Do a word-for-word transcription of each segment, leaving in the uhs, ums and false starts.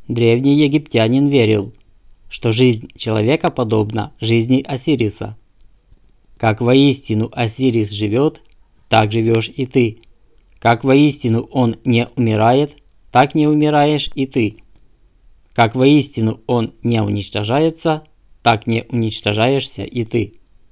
древний египтянин верил, что жизнь человека подобна жизни Осириса. Как воистину Осирис живет, так живешь и ты. Как воистину он не умирает, так не умираешь и ты. Как воистину он не уничтожается, так не уничтожаешься и ты.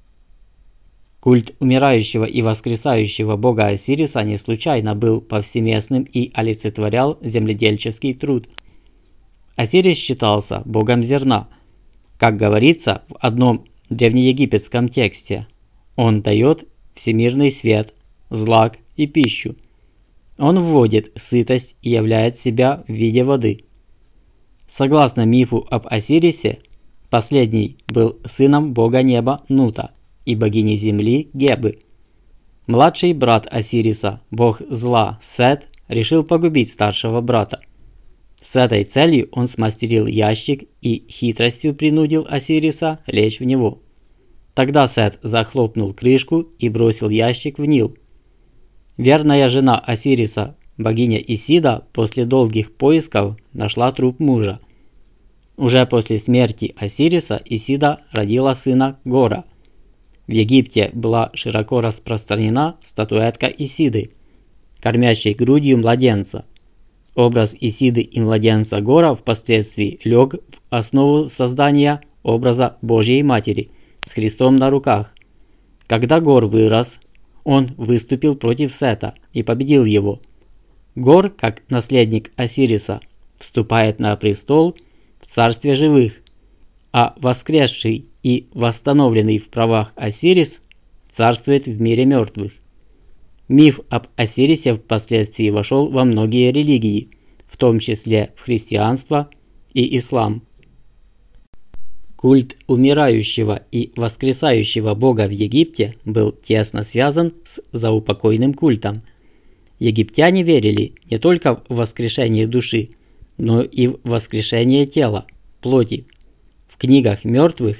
Культ умирающего и воскресающего бога Осириса не случайно был повсеместным и олицетворял земледельческий труд. Осирис считался богом зерна. Как говорится в одном древнеегипетском тексте, он дает всемирный свет, злак и пищу. Он вводит сытость и являет себя в виде воды. Согласно мифу об Осирисе, последний был сыном бога неба Нута и богини земли Гебы. Младший брат Осириса, бог зла Сет, решил погубить старшего брата. С этой целью он смастерил ящик и хитростью принудил Осириса лечь в него. Тогда Сет захлопнул крышку и бросил ящик в Нил. Верная жена Осириса, богиня Исида, после долгих поисков нашла труп мужа. Уже после смерти Осириса Исида родила сына Гора. В Египте была широко распространена статуэтка Исиды, кормящей грудью младенца. Образ Исиды и младенца Гора впоследствии лег в основу создания образа Божьей Матери с Христом на руках. Когда Гор вырос, он выступил против Сета и победил его. Гор, как наследник Осириса, вступает на престол в царстве живых, а воскресший и восстановленный в правах Осирис царствует в мире мертвых. Миф об Осирисе впоследствии вошел во многие религии, в том числе в христианство и ислам. Культ умирающего и воскресающего бога в Египте был тесно связан с заупокойным культом. Египтяне верили не только в воскрешение души, но и в воскрешение тела, плоти. В книгах мертвых,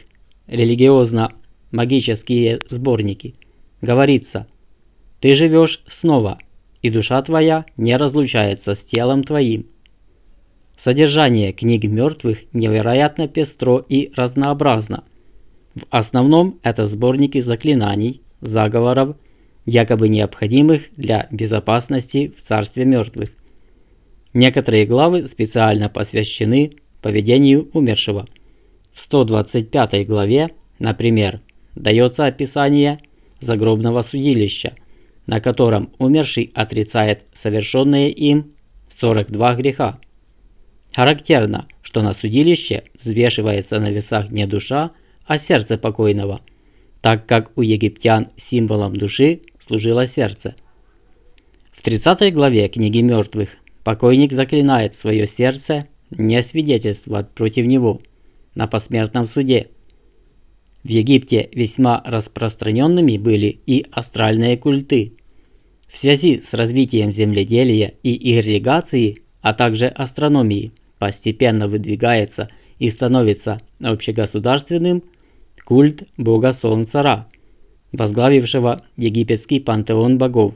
религиозно-магические сборники, говорится: «Ты живешь снова, и душа твоя не разлучается с телом твоим». Содержание книг мертвых невероятно пестро и разнообразно. В основном это сборники заклинаний, заговоров, якобы необходимых для безопасности в царстве мертвых. Некоторые главы специально посвящены поведению умершего. В сто двадцать пятой главе, например, дается описание загробного судилища, на котором умерший отрицает совершенные им сорок два греха. Характерно, что на судилище взвешивается на весах не душа, а сердце покойного, так как у египтян символом души служило сердце. В тридцатой главе книги мертвых покойник заклинает свое сердце не свидетельствовать против него на посмертном суде. В Египте весьма распространенными были и астральные культы. В связи с развитием земледелия и ирригации, а также астрономии, постепенно выдвигается и становится общегосударственным культ бога Солнца Ра, возглавившего египетский пантеон богов.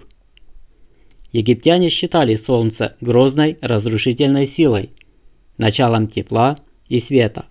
Египтяне считали Солнце грозной разрушительной силой, началом тепла и света.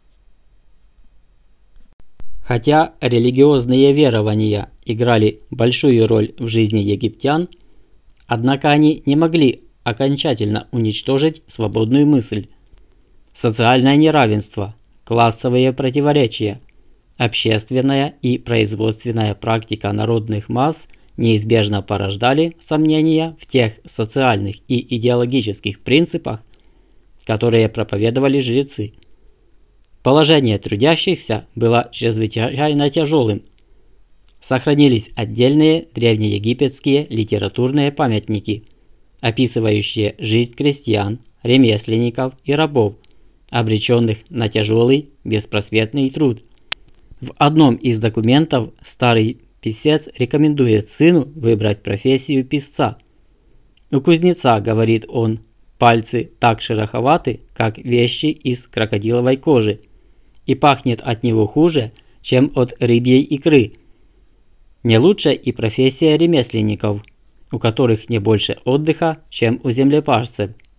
Хотя религиозные верования играли большую роль в жизни египтян, однако они не могли окончательно уничтожить свободную мысль. Социальное неравенство, классовые противоречия, общественная и производственная практика народных масс неизбежно порождали сомнения в тех социальных и идеологических принципах, которые проповедовали жрецы. Положение трудящихся было чрезвычайно тяжелым. Сохранились отдельные древнеегипетские литературные памятники, описывающие жизнь крестьян, ремесленников и рабов, обреченных на тяжелый беспросветный труд. В одном из документов старый писец рекомендует сыну выбрать профессию писца. У кузнеца, говорит он, пальцы так шероховаты, как вещи из крокодиловой кожи, и пахнет от него хуже, чем от рыбьей икры. Не лучше и профессия ремесленников, у которых не больше отдыха, чем у землепашцев,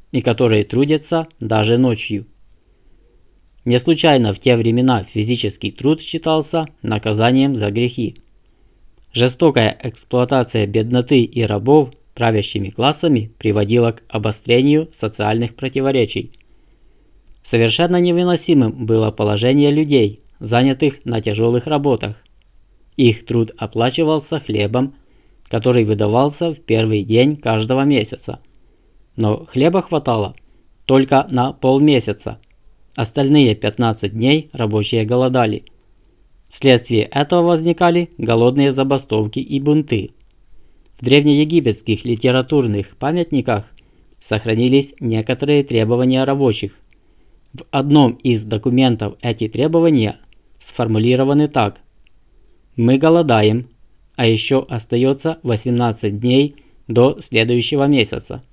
и которые трудятся даже ночью. Не случайно в те времена физический труд считался наказанием за грехи. Жестокая эксплуатация бедноты и рабов правящими классами приводила к обострению социальных противоречий. Совершенно невыносимым было положение людей, занятых на тяжелых работах. Их труд оплачивался хлебом, который выдавался в первый день каждого месяца. Но хлеба хватало только на полмесяца. Остальные пятнадцать дней рабочие голодали. Вследствие этого возникали голодные забастовки и бунты. В древнеегипетских литературных памятниках сохранились некоторые требования рабочих. В одном из документов эти требования сформулированы так: «Мы голодаем, а еще остается восемнадцать дней до следующего месяца.